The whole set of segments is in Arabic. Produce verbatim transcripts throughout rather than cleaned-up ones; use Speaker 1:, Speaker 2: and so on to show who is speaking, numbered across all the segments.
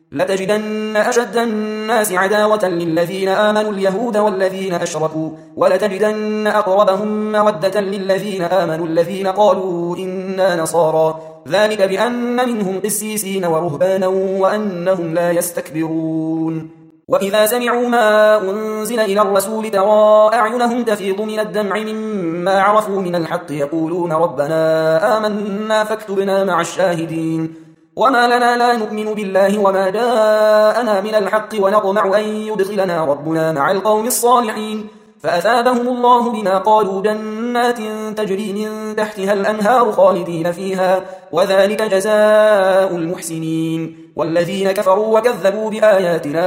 Speaker 1: لتجدن أشد الناس عداوة للذين آمنوا اليهود والذين أشركوا ولتجدن أقربهم مودة للذين آمنوا الذين قالوا إنا نصارى ذلك بأن منهم قسيسين ورهبانا وأنهم لا يستكبرون وإذا سمعوا ما أنزل إلى الرسول ترى أعينهم تفيض من الدمع مما عرفوا من الحق يقولون ربنا آمنا فاكتبنا مع الشاهدين وما لنا لا نؤمن بالله وما جاءنا من الحق ونطمع أن يدخلنا ربنا مع القوم الصالحين فأثابهم الله بما قالوا جنات تجري من تحتها الأنهار خالدين فيها وذلك جزاء المحسنين والذين كفروا وكذبوا بآياتنا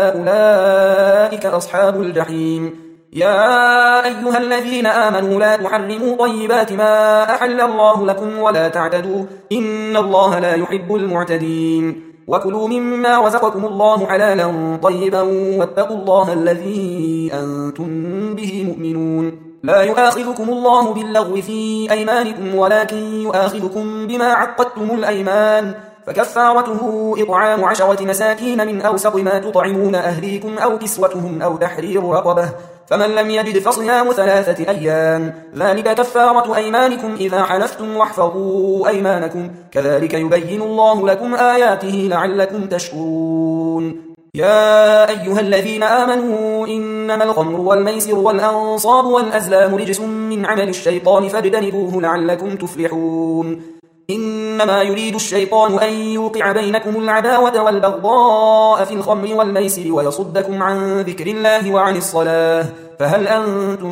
Speaker 1: أولئك أصحاب الجحيم يا أيها الذين آمنوا لا تحرموا طيبات ما أحل الله لكم ولا تعتدوا إن الله لا يحب المعتدين وكلوا مما رزقكم الله حلالا طيبا واتقوا الله الذي أنتم به مؤمنون لا يؤاخذكم الله باللغو في أيمانكم ولكن يؤاخذكم بما عقدتم الأيمان فكفارته إطعام عشرة مساكين من أوسط ما تطعمون أهليكم أو كسوتهم أو تحرير رقبة فمن لم يجد فصيام ثلاثة أيام ذلك كفارة أيمانكم إذا حلفتم واحفظوا أيمانكم كذلك يبين الله لكم آياته لعلكم تشكرون يا أيها الذين آمنوا إنما الخمر والميسر والأنصاب والأزلام رجس من عمل الشيطان فاجتنبوه لعلكم تفلحون إنما يريد الشيطان أن يوقع بينكم العداوة والبغضاء في الخمر والميسر ويصدكم عن ذكر الله وعن الصلاة فهل أنتم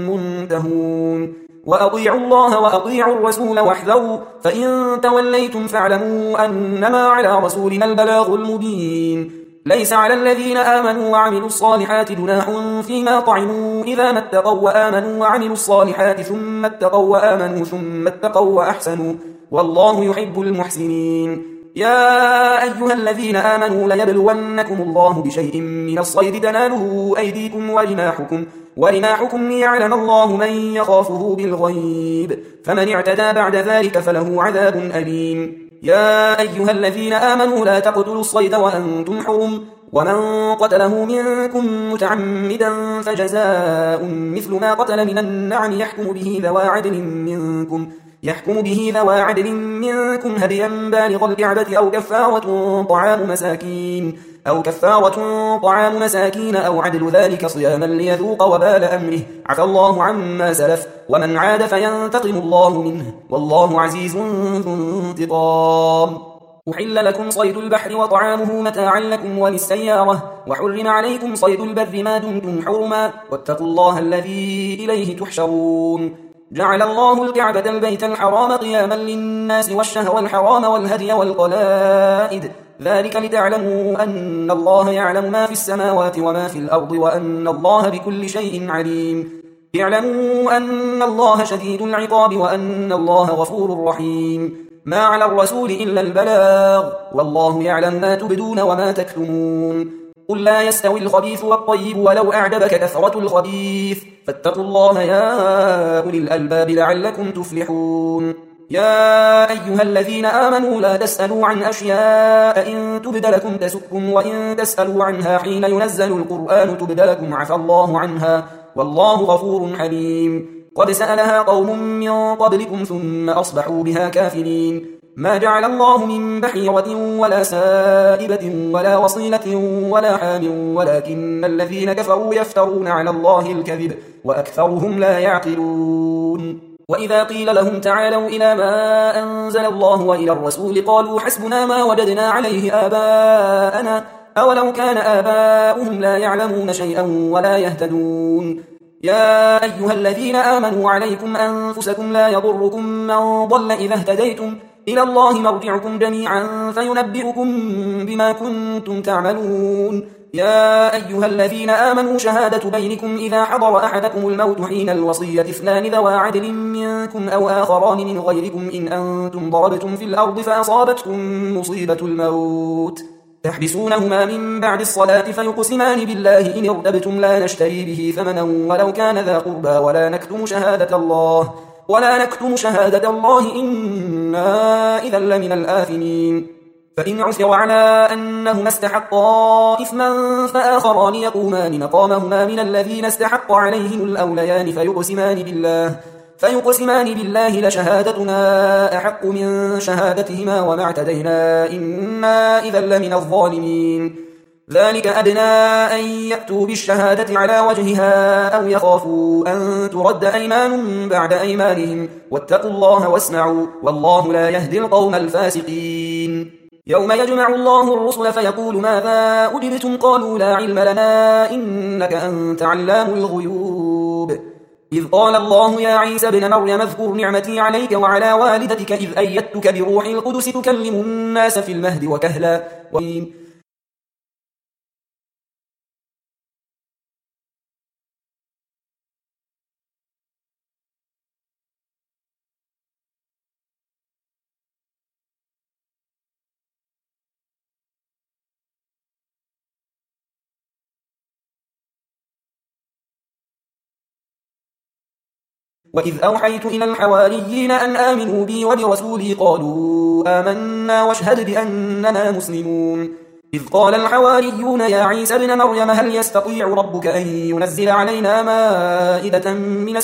Speaker 1: منتهون وأطيعوا الله وأطيعوا الرسول واحذروا فإن توليتم فاعلموا أنما على رسولنا البلاغ المبين ليس على الذين آمنوا وعملوا الصالحات جناح فيما طعموا إذا ما اتقوا وآمنوا وعملوا الصالحات ثم اتقوا وآمنوا ثم اتقوا وأحسنوا والله يحب المحسنين يا أيها الذين آمنوا ليبلونكم الله بشيء من الصيد تناله أيديكم ورماحكم ورماحكم ليعلم الله من يخافه بالغيب فمن اعتدى بعد ذلك فله عذاب أليم يا أيها الذين آمنوا لا تقتلوا الصيد وأنتم حرم ومن قتله منكم متعمدا فجزاء مثل ما قتل من النعم يحكم به ذوى عدل منكم يحكم به ذوى عدل منكم هديا بالغ الكعبة أو كفارة طعام مساكين أو كفارة طعام مساكين أو عدل ذلك صياما ليذوق وبال أمره عفى الله عما سلف ومن عاد فينتقم الله منه والله عزيز ذو انتقام أحل لكم صيد البحر وطعامه متاعا لكم وللسيارة وحرم عليكم صيد البر ما دمتم حرما واتقوا الله الذي إليه تحشرون جعل الله الكعبة البيت الحرام قياما للناس والشهر الحرام والهدي والقلائد ذلك لتعلموا أن الله يعلم ما في السماوات وما في الأرض وأن الله بكل شيء عليم اعلموا أن الله شديد العقاب وأن الله غفور رحيم ما على الرسول إلا البلاغ والله يعلم ما تبدون وما تكتمون قل لا يستوي الخبيث والطيب ولو أعجبك كثرة الخبيث فاتقوا الله يا أولي الألباب لعلكم تفلحون يا أيها الذين آمنوا لا تسألوا عن أشياء إن تبد لكم تسؤكم وإن تسألوا عنها حين ينزل القرآن تبد لكم عفى الله عنها والله غفور حليم قد سألها قوم من قبلكم ثم أصبحوا بها كافرين ما جعل الله من بحيرة ولا سائبة ولا وصيلة ولا حام ولكن الذين كفروا يفترون على الله الكذب وأكثرهم لا يعقلون وإذا قيل لهم تعالوا إلى ما أنزل الله وإلى الرسول قالوا حسبنا ما وجدنا عليه آباءنا أولو كان آباؤهم لا يعلمون شيئا ولا يهتدون يا أيها الذين آمنوا عليكم أنفسكم لا يضركم من ضل إذا اهتديتم إلى الله مرجعكم جميعا فينبئكم بما كنتم تعملون يا أيها الذين آمنوا شهادة بينكم إذا حضر أحدكم الموت حين الوصية اثنان ذوى عدل منكم أو آخران من غيركم إن أنتم ضربتم في الأرض فأصابتكم مصيبة الموت تحبسونهما من بعد الصلاة فيقسمان بالله إن ارتبتم لا نشتري به ثمنا ولو كان ذا قربى ولا نكتم شهادة الله ولا نكتم شهادة الله إنا إذا لمن الآثمين فإن عثر على أنهما استحقا إثما فآخران يقومان مقامهما من الذين استحق عليهم الأوليان فيقسمان بالله فيقسمان بالله لشهادتنا أحق من شهادتهما وما اعتدينا إنا إذا لمن الظالمين. ذلك أدنى أن يأتوا بالشهادة على وجهها أو يخافوا أن ترد أيمان بعد أيمانهم واتقوا الله واسمعوا والله لا يهدي القوم الفاسقين. يوم يجمع الله الرسل فيقول ماذا أجبتم قالوا لا علم لنا إنك أنت علام الغيوب. إذ قال الله يا عيسى ابن مريم اذكر نعمتي عليك وعلى والدتك إذ أيدتك بروح القدس تكلم الناس في المهد وكهلا وإذ أوحيت إلى الحواريين أن آمنوا بي وبرسولي قالوا آمنا واشهد بأننا مسلمون. إذ قال الحواريون يا عيسى ابن مريم هل يستطيع ربك أن ينزل علينا مائدة من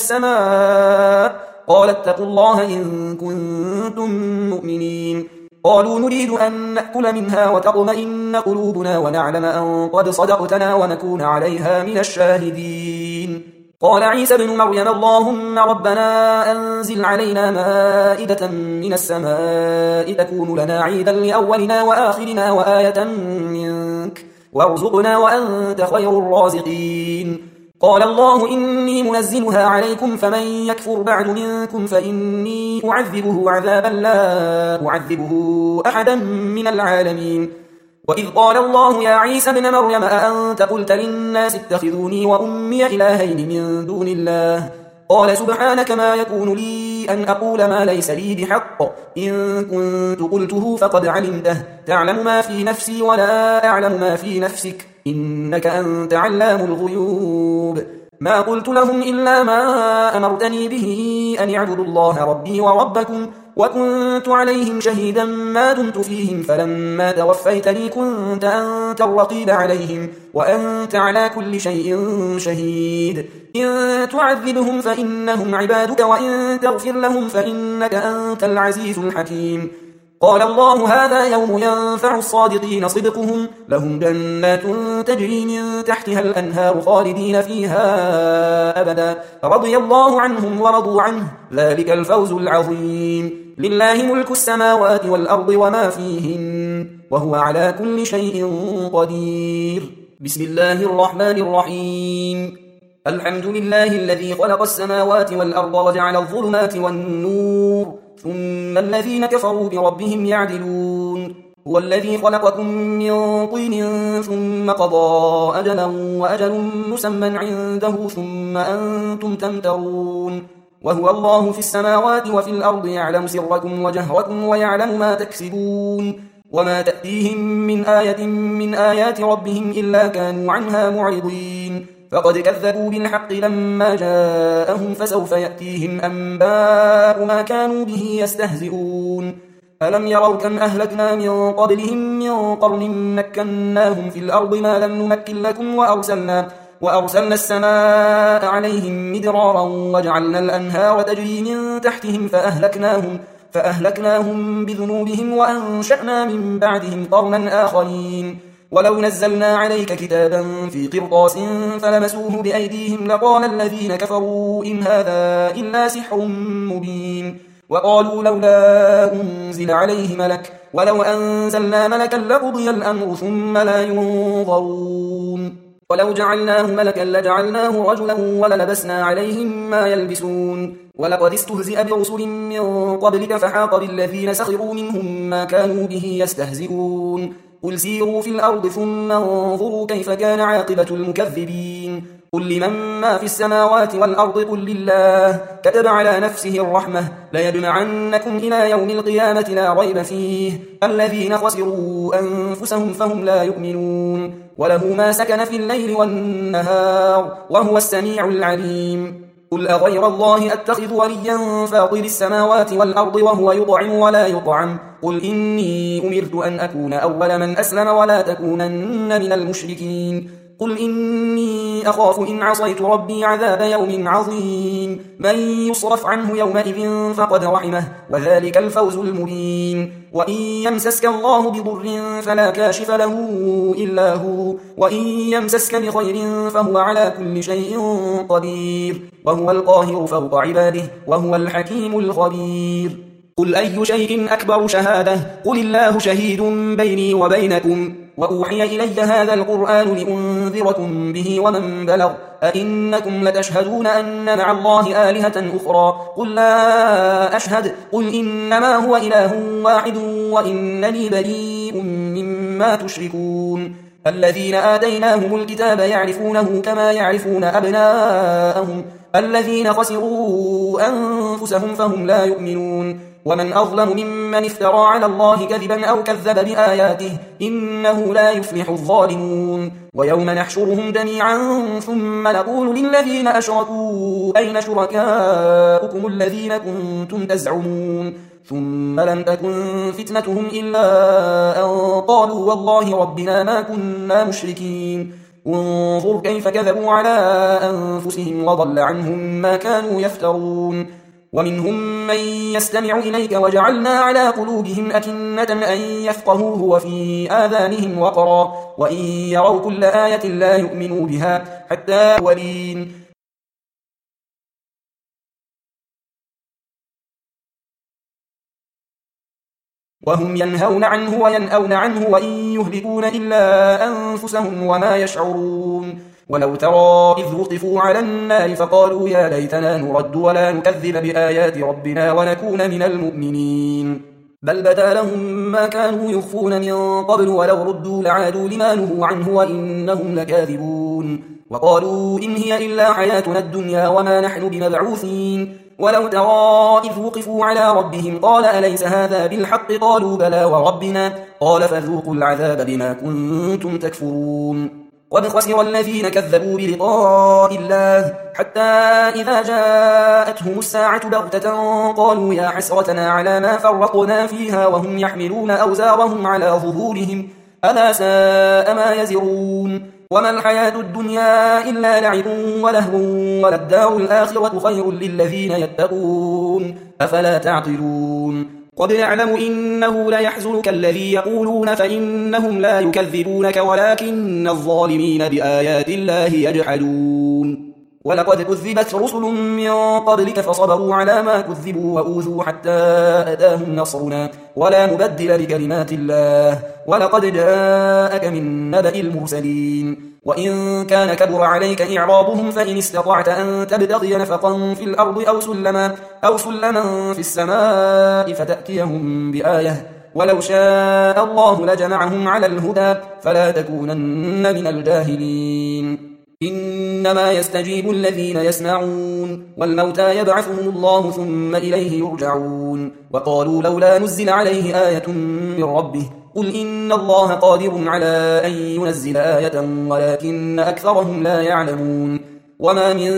Speaker 1: السماء قال اتقوا الله إن كنتم مؤمنين. قالوا نريد أن نأكل منها وتطمئن قلوبنا ونعلم أن قد صدقتنا ونكون عليها من الشاهدين. قال عيسى ابن مريم اللهم ربنا أنزل علينا مائدة من السماء تكون لنا عيدا لأولنا وآخرنا وآية منك وارزقنا وأنت خير الرازقين. قال الله إني منزلها عليكم فمن يكفر بعد منكم فإني أعذبه عذابا لا أعذبه أحدا من العالمين. وإذ قال الله يا عيسى ابن مريم أأنت قلت للناس اتخذوني وأمي إلهين من دون الله قال سبحانك ما يكون لي أن أقول ما ليس لي بحق إن كنت قلته فقد علمته تعلم ما في نفسي ولا أعلم ما في نفسك إنك أنت علام الغيوب. ما قلت لهم إلا ما أمرتني به أن يعبدوا الله ربي وربكم وكنت عليهم شهيدا ما دمت فيهم فلما توفيتني كنت أنت الرقيب عليهم وأنت على كل شيء شهيد. إن تعذبهم فإنهم عبادك وإن تغفر لهم فإنك أنت العزيز الحكيم. قال الله هذا يوم ينفع الصادقين صدقهم لهم جنات تجري من تحتها الأنهار خالدين فيها أبدا رضي الله عنهم ورضوا عنه ذلك الفوز العظيم. لله ملك السماوات والأرض وما فيهن وهو على كل شيء قدير. بسم الله الرحمن الرحيم. الحمد لله الذي خلق السماوات والأرض وجعل الظلمات والنور ثم الذين كفروا بربهم يعدلون. هو الذي خلقكم من طين ثم قضى أجلا وأجل مسمى عنده ثم أنتم تمترون. وهو الله في السماوات وفي الأرض يعلم سركم وجهركم ويعلم ما تكسبون وما تأتيهم من آية من آيات ربهم إلا كانوا عنها معرضين. فقد كذبوا بالحق لما جاءهم فسوف يأتيهم أنباء ما كانوا به يستهزئون. ألم يروا كم أهلكنا من قبلهم من قرن مكناهم في الأرض ما لم نمكن لكم وأرسلنا, وأرسلنا السماء عليهم مدرارا وجعلنا الأنهار تجري من تحتهم فأهلكناهم, فأهلكناهم بذنوبهم وأنشأنا من بعدهم قرنا آخرين. ولو نزلنا عليك كتابا في قرطاس فلمسوه بأيديهم لقال الذين كفروا إن هذا إلا سحر مبين. وقالوا لولا أنزل عليه ملك ولو أنزلنا ملكا لقضي الأمر ثم لا ينظرون. ولو جعلناه ملكا لجعلناه رجلا وللبسنا عليهم ما يلبسون. ولقد استهزئ برسل من قبلك فحاق بالذين سخروا منهم ما كانوا به يستهزئون. قل سيروا في الأرض ثم انظروا كيف كان عاقبة المكذبين. قل لمن ما في السماوات والأرض قل لله كتب على نفسه الرحمة ليجمعنكم إلى يوم القيامة لا ريب فيه الذين خسروا أنفسهم فهم لا يؤمنون. وله ما سكن في الليل والنهار وهو السميع العليم. قل أغير الله أتخذ وليا فاطر السماوات والأرض وهو يطعم ولا يطعم قل إني أمرت أن أكون أول من أسلم ولا تكونن من المشركين قل إني أخاف إن عصيت ربي عذاب يوم عظيم من يصرف عنه يومئذ فقد رحمه وذلك الفوز المبين وإن يمسسك الله بضر فلا كاشف له إلا هو وإن يمسسك بخير فهو على كل شيء قدير وهو القاهر فوق عباده وهو الحكيم الخبير قل أي شيء أكبر شهادة قل الله شهيد بيني وبينكم وأوحي إلي هذا القرآن لأنذركم به ومن بلغ أئنكم لتشهدون أن مع الله آلهة أخرى قل لا أشهد قل إنما هو إله واحد وإنني بريء مما تشركون الذين آتيناهم الكتاب يعرفونه كما يعرفون أبناءهم الذين خسروا أنفسهم فهم لا يؤمنون ومن أظلم ممن افترى على الله كذبا أو كذب بآياته إنه لا يفلح الظالمون ويوم نحشرهم جميعا ثم نقول للذين أشركوا أين شركاؤكم الذين كنتم تزعمون ثم لم تكن فتنتهم إلا أن قالوا والله ربنا ما كنا مشركين انظر كيف كذبوا على أنفسهم وضل عنهم ما كانوا يفترون ومنهم من يستمع إليك وجعلنا على قلوبهم أكنة أن يفقهوه وفي آذانهم وقرا وإن يروا كل آية لا يؤمنوا بها حتى ولين وهم ينهون عنه وينأون عنه وإن يهلكون إلا أنفسهم وما يشعرون ولو ترى إذ وقفوا على النار فقالوا يا ليتنا نرد ولا نكذب بآيات ربنا ونكون من المؤمنين بل بدا لهم ما كانوا يخفون من قبل ولو ردوا لعادوا لما نهوا عنه وإنهم لكاذبون وقالوا إن هي إلا حياتنا الدنيا وما نحن بمبعوثين ولو ترى إذ وقفوا على ربهم قال أليس هذا بالحق قالوا بلى وربنا قال فذوقوا العذاب بما كنتم تكفرون قد خسر الذين كذبوا بلقاء الله حتى إذا جاءتهم الساعة بغتة قالوا يا حسرتنا على ما فرطنا فيها وهم يحملون أوزارهم على ظهورهم ألا ساء ما يزرون وما الحياة الدنيا إلا لعب ولهو وللدار الآخرة خير للذين يتقون أفلا تعقلون قد نعلم إنه ليحزنك الذي يقولون فإنهم لا يكذبونك ولكن الظالمين بآيات الله يجحدون ولقد كذبت رسل من قبلك فصبروا على ما كذبوا وأوذوا حتى أتاهم نصرنا ولا مبدل لكلمات الله ولقد جاءك من نبأ المرسلين وإن كان كبر عليك إعراضهم فإن استطعت أن تبتغي نفقا في الأرض أو سلما, أو سلما في السماء فتأتيهم بآية ولو شاء الله لجمعهم على الهدى فلا تكونن من الجاهلين إنما يستجيب الذين يسمعون والموتى يبعثهم الله ثم إليه يرجعون وقالوا لولا نزل عليه آية من ربه قل إن الله قادر على أن ينزل آية ولكن أكثرهم لا يعلمون وما من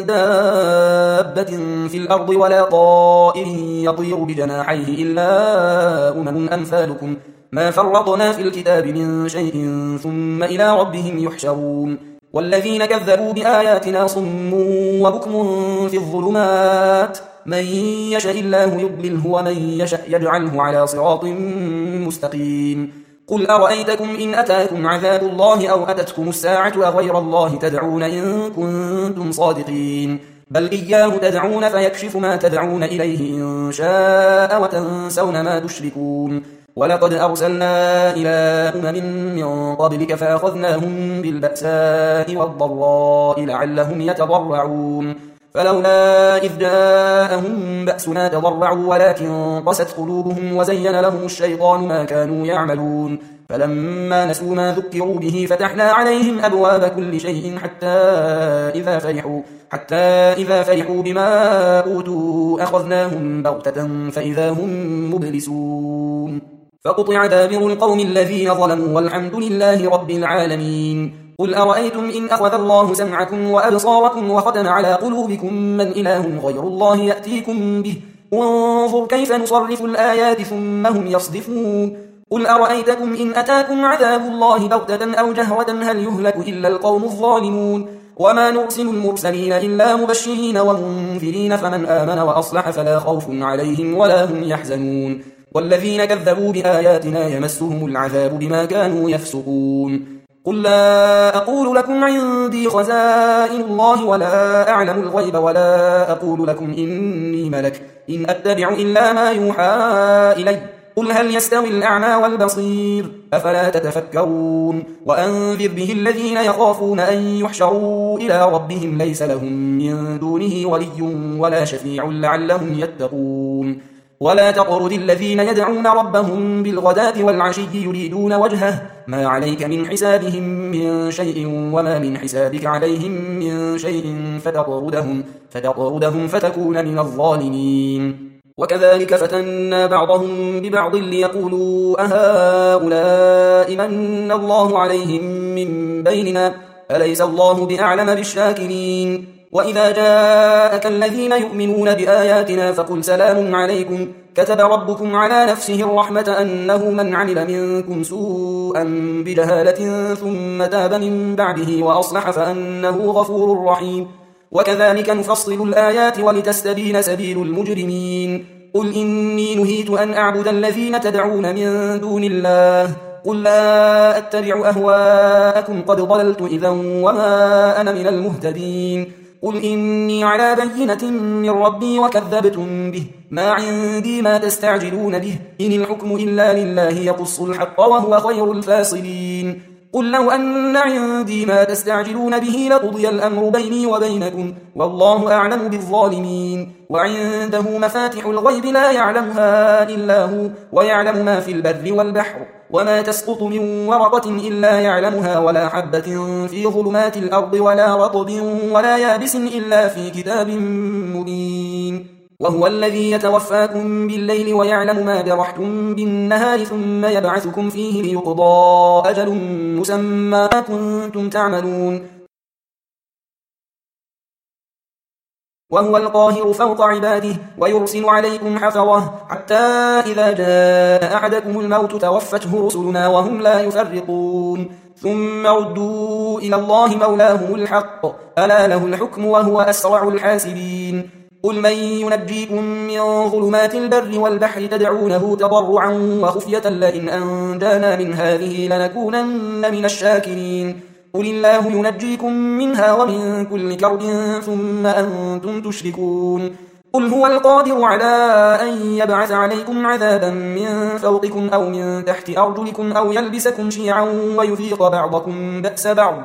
Speaker 1: دابة في الأرض ولا طائر يطير بجناحيه إلا أمم أمثالكم ما فرطنا في الكتاب من شيء ثم إلى ربهم يحشرون والذين كذبوا بآياتنا صم وبكم في الظلمات من يشاء الله يضلله ومن يشاء يجعله على صراط مستقيم قل أرأيتكم إن أتاكم عذاب الله أو أتتكم الساعة أغير الله تدعون إن كنتم صادقين بل إياه تدعون فيكشف ما تدعون إليه إن شاء وتنسون ما تشركون ولقد أرسلنا إلى أمم من قبلك فأخذناهم بالبأساء والضراء لعلهم يتضرعون فلولا إذ جاءهم بأسنا تضرعوا ولكن قست قلوبهم وزين لهم الشيطان ما كانوا يعملون فلما نسوا ما ذكروا به فتحنا عليهم أبواب كل شيء حتى إذا فرحوا, حتى إذا فرحوا بما أوتوا أخذناهم بغتة فإذا هم مبلسون فقطع دابر القوم الذين ظلموا والحمد لله رب العالمين قل أرأيتم إن أخذ الله سمعكم وأبصاركم وختم على قلوبكم من إله غير الله يأتيكم به انظر كيف نصرف الآيات ثم هم يصدفون قل أرأيتكم إن أتاكم عذاب الله بغتة أو جهرة هل يهلك إلا القوم الظالمون وما نرسل المرسلين إلا مبشرين ومنذرين فمن آمن وأصلح فلا خوف عليهم ولا هم يحزنون والذين كذبوا بآياتنا يمسهم العذاب بما كانوا يفسقون قل لا أقول لكم عندي خزائن الله ولا أعلم الغيب ولا أقول لكم إني ملك إن أتبع إلا ما يوحى إلي قل هل يستوي الأعمى والبصير أفلا تتفكرون وأنذر به الذين يخافون أن يحشروا إلى ربهم ليس لهم من دونه ولي ولا شفيع لعلهم يتقون ولا تطرد الذين يدعون ربهم بالغداة والعشي يريدون وجهه ما عليك من حسابهم من شيء وما من حسابك عليهم من شيء فتطردهم, فتطردهم فتكون من الظالمين وكذلك فتنا بعضهم ببعض ليقولوا أهؤلاء من الله عليهم من بيننا أليس الله بأعلم بالشاكرين وإذا جاءك الذين يؤمنون بآياتنا فقل سلام عليكم كتب ربكم على نفسه الرحمة أنه من عمل منكم سوءا بجهالة ثم تاب من بعده وأصلح فأنه غفور رحيم وكذلك نفصل الآيات ولتستبين سبيل المجرمين قل إني نهيت أن أعبد الذين تدعون من دون الله قل لا أتبع أهواءكم قد ضللت إذا وما أنا من المهتدين قل إني على بينة من ربي وكذبتم به ما عندي ما تستعجلون به إن الحكم إلا لله يقص الحق وهو خير الفاصلين قل لو أن عندي ما تستعجلون به لقضي الأمر بيني وبينكم والله أعلم بالظالمين وعنده مفاتح الغيب لا يعلمها إلا هو ويعلم ما في البر والبحر وما تسقط من ورقة إلا يعلمها ولا حبة في ظلمات الأرض ولا رطب ولا يابس إلا في كتاب مبين وهو الذي يتوفاكم بالليل ويعلم ما جرحتم بالنهار ثم يبعثكم فيه ليقضى أجل مسمى ما كنتم تعملون وهو القاهر فوق عباده ويرسل عليكم حفظة حتى إذا جاء أحدكم الموت توفته رسلنا وهم لا يفرقون ثم ردوا إلى الله مولاهم الحق ألا له الحكم وهو أسرع الحاسبين قل من ينجيكم من ظلمات البر والبحر تدعونه تضرعا وخفية لئن أنجانا من هذه لنكونن من الشاكرين قل الله ينجيكم منها ومن كل كرب ثم أنتم تشركون قل هو القادر على أن يبعث عليكم عذابا من فوقكم أو من تحت أرجلكم أو يلبسكم شيعا ويذيق بعضكم بأس بعض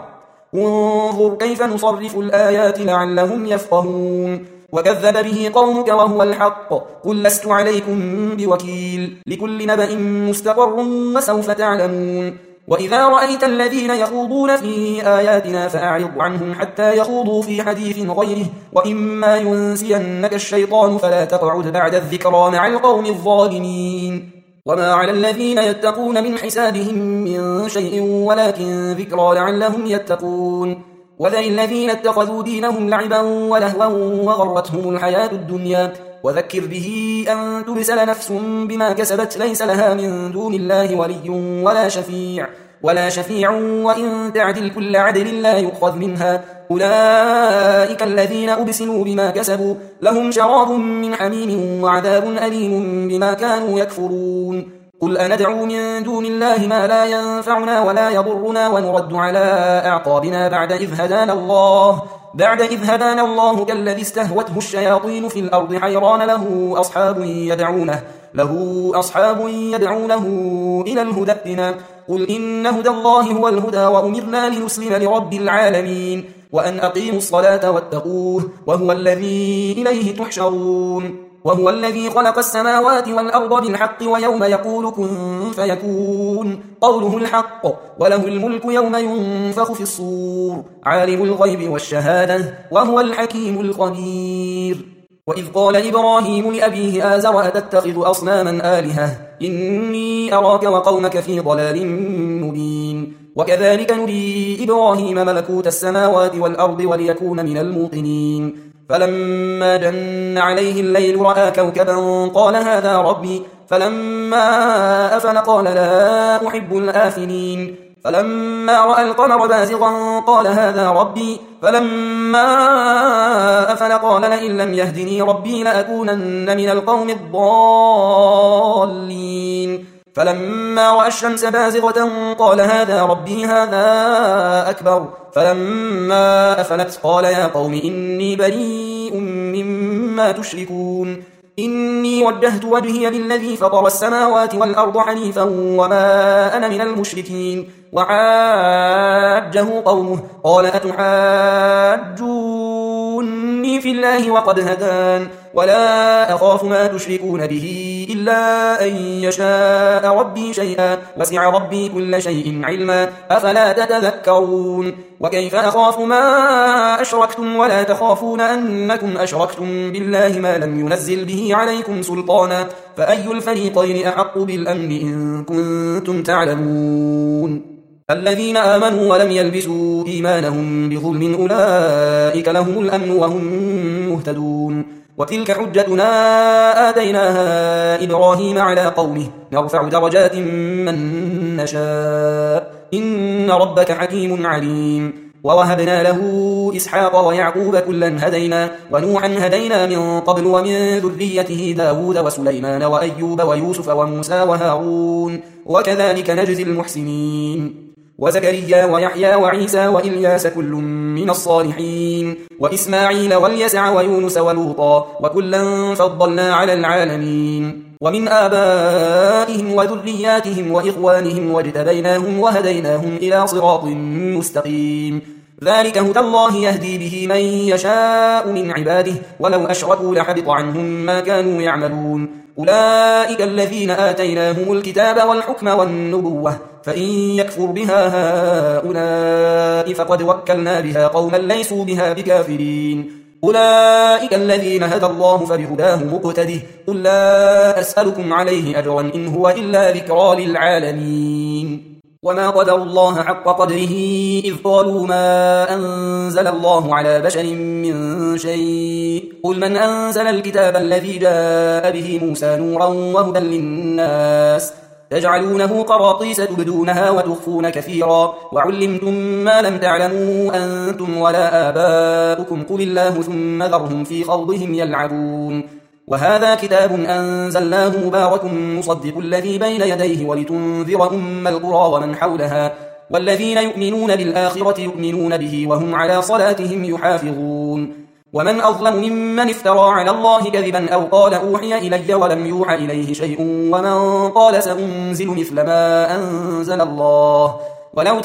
Speaker 1: انظر كيف نصرف الآيات لعلهم يفقهون وكذب به قومك وهو الحق قل لست عليكم بوكيل لكل نبأ مستقر وسوف تعلمون وإذا رأيت الذين يخوضون في آياتنا فأعرض عنهم حتى يخوضوا في حديث غيره وإما ينسينك الشيطان فلا تقعد بعد الذكرى مع القوم الظالمين وما على الذين يتقون من حسابهم من شيء ولكن ذكرى لعلهم يتقون وذل الذين اتخذوا دينهم لعبا ولهوا وغرتهم الحياة الدنيا وذكر به أن تبسل نفس بما كسبت ليس لها من دون الله ولي ولا شفيع ولا شفيع وإن تعدل كل عدل لا يؤخذ منها أولئك الذين أبسلوا بما كسبوا لهم شراب من حميم وعذاب أليم بما كانوا يكفرون قل أندعو من دون الله ما لا ينفعنا ولا يضرنا ونرد على أعقابنا بعد إذ هدانا الله بعد إذ هدانا الله كالذي استهوته الشياطين في الأرض حيران له أصحاب يدعونه له أصحاب يدعونه إلى الهدى ائتنا قل إن هدى الله هو الهدى وأمرنا لنسلم لرب العالمين وأن أقيموا الصلاة واتقوه وهو الذي إليه تحشرون وهو الذي خلق السماوات والأرض بالحق ويوم يقول كن فيكون قوله الحق وله الملك يوم ينفخ في الصور عالم الغيب والشهادة وهو الحكيم الخبير وإذ قال إبراهيم لأبيه آزر أتتخذ أصناما آلهة إني أراك وقومك في ضلال مبين وكذلك نري إبراهيم ملكوت السماوات والأرض وليكون من الموقنين فلما جن عليه الليل رأى كوكبا قال هذا ربي فلما أفل قال لا أحب الآفلين فلما رأى القمر بازغا قال هذا ربي فلما أفل قال لئن لم يهدني ربي لأكونن من القوم الضالين فلما رأى الشمس بازغة قال هذا ربي هذا أكبر فلما أفلت قال يا قوم إني بريء مما تشركون إني وجهت وجهي للذي فطر السماوات والأرض حنيفا وما أنا من المشركين وحاجه قومه قال أتحاجوني في الله وقد هدان ولا أخاف ما تشركون به إلا أن يشاء ربي شيئا وسع ربي كل شيء علما أفلا تتذكرون وكيف أخاف ما أشركتم ولا تخافون أنكم أشركتم بالله ما لم ينزل به عليكم سلطانا فأي الفريقين أحق بالأمن إن كنتم تعلمون الذين آمنوا ولم يلبسوا إيمانهم بظلم أولئك لهم الأمن وهم مهتدون وتلك حجتنا آتيناها إبراهيم على قومه نرفع درجات من نشاء إن ربك حكيم عليم ووهبنا له إسحاق ويعقوب كلا هدينا ونوحا هدينا من قبل ومن ذريته داود وسليمان وأيوب ويوسف وموسى وهارون وكذلك نجزي المحسنين وزكريا ويحيى وعيسى وإلياس كل من الصالحين وإسماعيل واليسع ويونس ولوطا وكلا فضلنا على العالمين ومن آبائهم وذرياتهم وإخوانهم واجتبيناهم وهديناهم إلى صراط مستقيم ذلك هدى الله يهدي به من يشاء من عباده ولو أشركوا لحبط عنهم ما كانوا يعملون أولئك الذين آتيناهم الكتاب والحكم والنبوة فإن يكفر بها هؤلاء فقد وكلنا بها قوما ليسوا بها بكافرين أولئك الذين هدى الله فبهداه مقتده قل لا أسألكم عليه أجرا إن هو إلا ذكرى للعالمين وما قدر الله حق قدره إذ قالوا ما أنزل الله على بشر من شيء قل من أنزل الكتاب الذي جاء به موسى نورا وهدى للناس تجعلونه قراطيس تبدونها وتخفون كثيرا وعلمتم ما لم تعلموا أنتم ولا آباؤكم قل الله ثم ذرهم في خوضهم يلعبون وهذا كتاب أنزلناه مبارك مصدق الذي بين يديه ولتنذر أم القرى ومن حولها والذين يؤمنون بالآخرة يؤمنون به وهم على صلاتهم يحافظون ومن أظلم ممن افترى على الله كذبا أو قال أوحي إلي ولم يوحى إليه شيء ومن قال سأنزل مثل ما أنزل الله ولو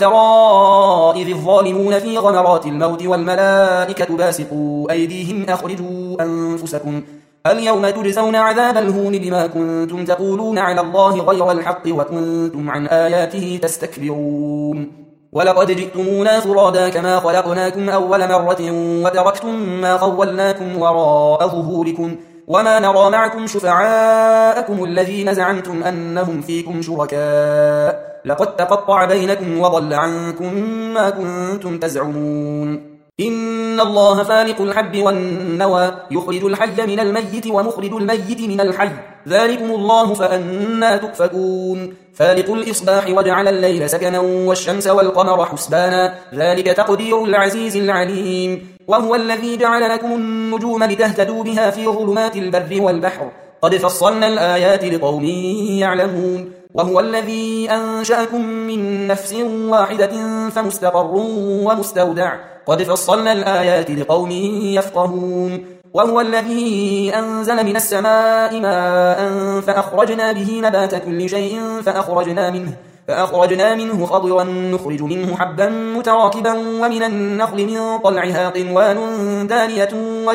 Speaker 1: ترى إذ الظالمون في غمرات الموت والملائكة باسطوا أيديهم أخرجوا أنفسكم اليوم تجزون عذاب الهون بما كنتم تقولون على الله غير الحق وكنتم عن آياته تستكبرون ولقد جئتمونا فرادا كما خلقناكم أول مرة وتركتم ما خولناكم وراء ظهوركم وما نرى معكم شفعاءكم الذين زعمتم أنهم فيكم شركاء لقد تقطع بينكم وضل عنكم ما كنتم تزعمون إن الله فالق الحب والنوى يخرج الحي من الميت ومخرج الميت من الحي ذلكم الله فأنا تؤفكون فالق الإصباح وجعل الليل سكنا والشمس والقمر حسبانا ذلك تقدير العزيز العليم وهو الذي جعل لكم النجوم لتهتدوا بها في ظلمات البر والبحر قد فصلنا الآيات لقوم يعلمون وهو الذي أنشأكم من نفس واحدة فمستقر ومستودع قد فصلنا الآيات لقوم يفقهون وهو الذي أنزل من السماء ماء فأخرجنا به نبات كل شيء فأخرجنا منه فأخرجنا منه خضرا نخرج منه حبا متراكبا ومن النخل من طلعها قنوان دانية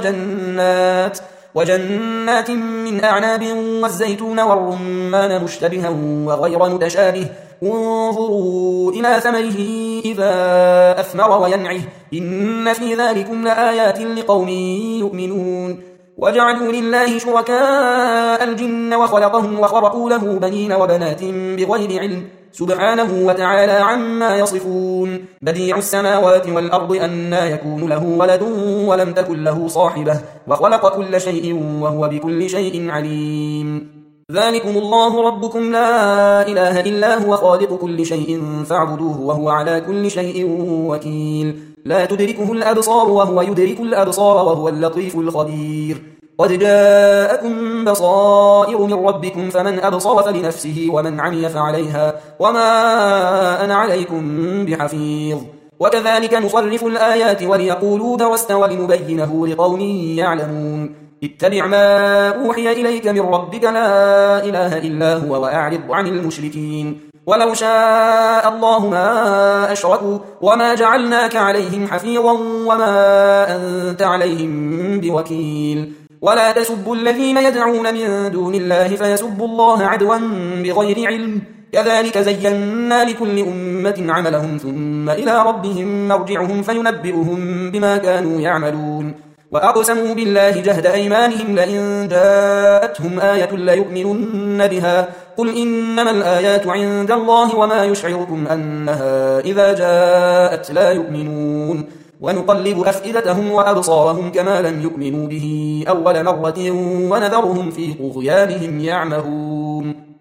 Speaker 1: وجنات وجنات من أعناب والزيتون والرمان مشتبها وغير متشابه انظروا إلى ثمره إذا أثمر وينعه إن في ذلكم لآيات لقوم يؤمنون وجعلوا لله شركاء الجن وخلقهم وخرقوا له بنين وبنات بغير علم سبحانه وتعالى عما يصفون بديع السماوات والأرض أنى يكون له ولد ولم تكن له صاحبة وخلق كل شيء وهو بكل شيء عليم ذلكم الله ربكم لا إله إلا هو خالق كل شيء فاعبدوه وهو على كل شيء وكيل لا تدركه الأبصار وهو يدرك الأبصار وهو اللطيف الخبير قد جاءكم بصائر من ربكم فمن أبصر فلنفسه ومن عمي فعليها وما أنا عليكم بحفيظ وكذلك نصرف الآيات وليقولوا درست ولنبينه لقوم يعلمون اتبع ما أوحي إليك من ربك لا إله إلا هو وأعرض عن المشركين ولو شاء الله ما أشركوا وما جعلناك عليهم حفيظا وما أنت عليهم بوكيل ولا تسبوا الذين يدعون من دون الله فيسبوا الله عدوا بغير علم كذلك زينا لكل أمة عملهم ثم إلى ربهم مرجعهم فينبئهم بما كانوا يعملون وأقسموا بالله جهد أيمانهم لئن جاءتهم آية ليؤمنن بها قل إنما الآيات عند الله وما يشعركم أنها إذا جاءت لا يؤمنون ونقلب أفئدتهم وأبصارهم كما لم يؤمنوا به أول مرة ونذرهم في طغيانهم يعمهون